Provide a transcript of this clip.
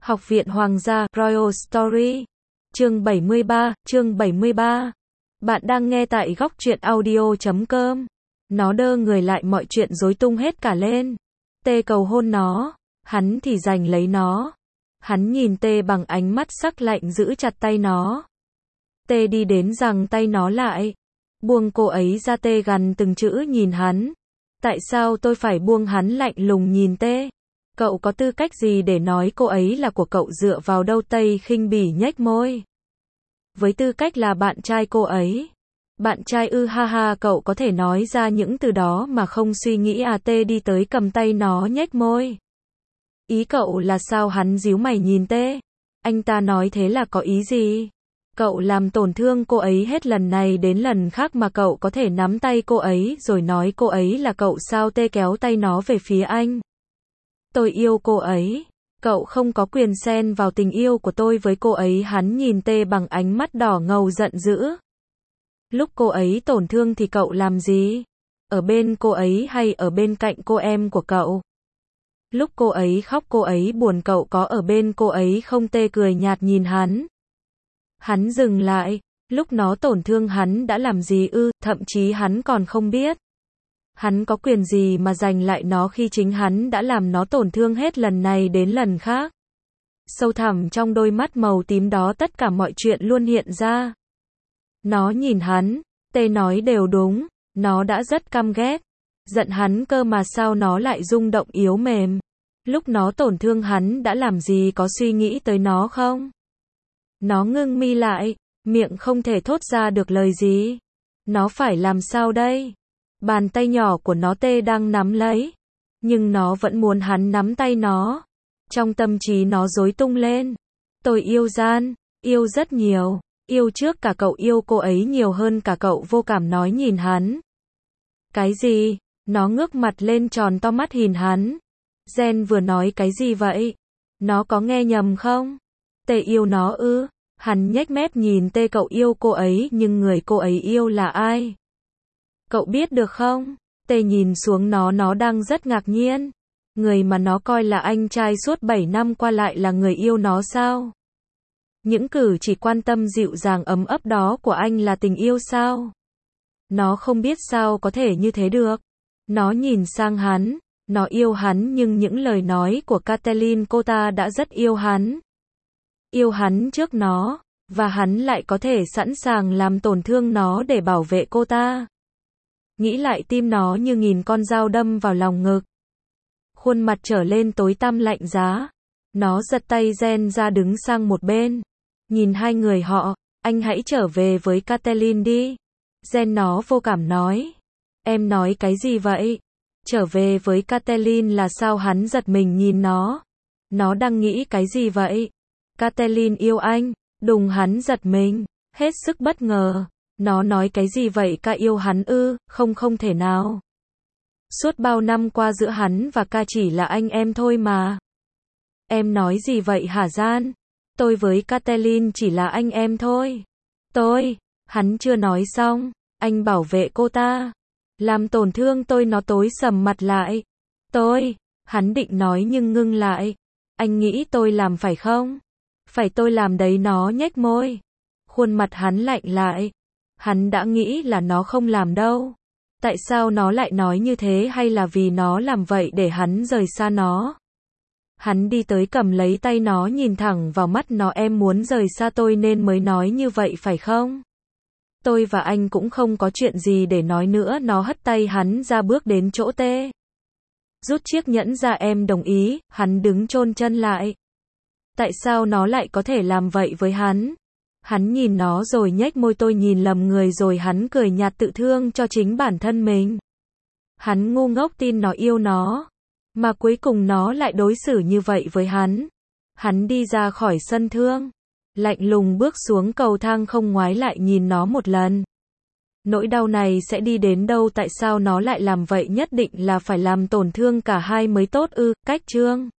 Học viện Hoàng gia, Royal Story. Chương 73. Bạn đang nghe tại góc truyện audio.com. Nó đơ người lại, mọi chuyện rối tung hết cả lên. Tê cầu hôn nó, hắn thì giành lấy nó. Hắn nhìn Tê bằng ánh mắt sắc lạnh, giữ chặt tay nó. Tê đi đến giằng tay nó lại, buông cô ấy ra. Tê gằn từng chữ nhìn hắn. Tại sao tôi phải buông? Hắn lạnh lùng nhìn Tê. Cậu có tư cách gì để nói cô ấy là của cậu? Dựa vào đâu? Tây khinh bỉ nhếch môi. Với tư cách là bạn trai cô ấy. Bạn trai ư? Ha ha, cậu có thể nói ra những từ đó mà không suy nghĩ à? Tê đi tới cầm tay nó, nhếch môi. Ý cậu là sao? Hắn díu mày nhìn Tê. Anh ta nói thế là có ý gì? Cậu làm tổn thương cô ấy hết lần này đến lần khác mà cậu có thể nắm tay cô ấy rồi nói cô ấy là cậu sao? Tê kéo tay nó về phía anh. Tôi yêu cô ấy. Cậu không có quyền xen vào tình yêu của tôi với cô ấy. Hắn nhìn Tê bằng ánh mắt đỏ ngầu giận dữ. Lúc cô ấy tổn thương thì cậu làm gì? Ở bên cô ấy hay ở bên cạnh cô em của cậu? Lúc cô ấy khóc, cô ấy buồn, cậu có ở bên cô ấy không? Tê cười nhạt nhìn hắn. Hắn dừng lại. Lúc nó tổn thương hắn đã làm gì ư? Thậm chí hắn còn không biết. Hắn có quyền gì mà giành lại nó khi chính hắn đã làm nó tổn thương hết lần này đến lần khác? Sâu thẳm trong đôi mắt màu tím đó tất cả mọi chuyện luôn hiện ra. Nó nhìn hắn. Tê nói đều đúng. Nó đã rất căm ghét. Giận hắn cơ mà sao nó lại rung động yếu mềm? Lúc nó tổn thương hắn đã làm gì? Có suy nghĩ tới nó không? Nó ngưng mi lại. Miệng không thể thốt ra được lời gì. Nó phải làm sao đây? Bàn tay nhỏ của nó Tê đang nắm lấy. Nhưng nó vẫn muốn hắn nắm tay nó. Trong tâm trí nó rối tung lên. Tôi yêu Gian. Yêu rất nhiều. Yêu trước cả cậu. Yêu cô ấy nhiều hơn cả cậu. Vô cảm nói nhìn hắn. Cái gì? Nó ngước mặt lên tròn to mắt nhìn hắn. Gen vừa nói cái gì vậy? Nó có nghe nhầm không? Tê yêu nó ư? Hắn nhếch mép nhìn Tê. Cậu yêu cô ấy nhưng người cô ấy yêu là ai? Cậu biết được không? Tê nhìn xuống nó đang rất ngạc nhiên. Người mà nó coi là anh trai suốt 7 năm qua lại là người yêu nó sao? Những cử chỉ quan tâm dịu dàng ấm ấp đó của anh là tình yêu sao? Nó không biết sao có thể như thế được. Nó nhìn sang hắn. Nó yêu hắn nhưng những lời nói của Kathleen, cô ta đã rất yêu hắn. Yêu hắn trước nó. Và hắn lại có thể sẵn sàng làm tổn thương nó để bảo vệ cô ta. Nghĩ lại tim nó như nghìn con dao đâm vào lòng ngực. Khuôn mặt trở lên tối tăm lạnh giá. Nó giật tay Gen ra đứng sang một bên. Nhìn hai người họ. Anh hãy trở về với Kathleen đi. Gen nó vô cảm nói. Em nói cái gì vậy? Trở về với Kathleen là sao? Hắn giật mình nhìn nó. Nó đang nghĩ cái gì vậy? Kathleen yêu anh. Đùng, hắn giật mình. Hết sức bất ngờ. Nó nói cái gì vậy? Ca yêu hắn ư? Không thể nào. Suốt bao năm qua giữa hắn và Ca chỉ là anh em thôi mà. Em nói gì vậy hả Gian? Tôi với Kathleen chỉ là anh em thôi. Hắn chưa nói xong. Anh bảo vệ cô ta. Làm tổn thương tôi. Nó tối sầm mặt lại. Hắn định nói nhưng ngưng lại. Anh nghĩ tôi làm phải không? Phải tôi làm đấy. Nó nhếch môi. Khuôn mặt hắn lạnh lại. Hắn đã nghĩ là nó không làm đâu. Tại sao nó lại nói như thế? Hay là vì nó làm vậy để hắn rời xa nó? Hắn đi tới cầm lấy tay nó, nhìn thẳng vào mắt nó. Em muốn rời xa tôi nên mới nói như vậy phải không? Tôi và anh cũng không có chuyện gì để nói nữa. Nó hất tay hắn ra, bước đến chỗ Tê. Rút chiếc nhẫn ra. Em đồng ý. Hắn đứng chôn chân lại. Tại sao nó lại có thể làm vậy với hắn? Hắn nhìn nó rồi nhếch môi. Tôi nhìn lầm người rồi. Hắn cười nhạt, tự thương cho chính bản thân mình. Hắn ngu ngốc tin nó yêu nó. Mà cuối cùng nó lại đối xử như vậy với hắn. Hắn đi ra khỏi sân thương. Lạnh lùng bước xuống cầu thang, không ngoái lại nhìn nó một lần. Nỗi đau này sẽ đi đến đâu? Tại sao nó lại làm vậy? Nhất định là phải làm tổn thương cả hai mới tốt ư? Cách chương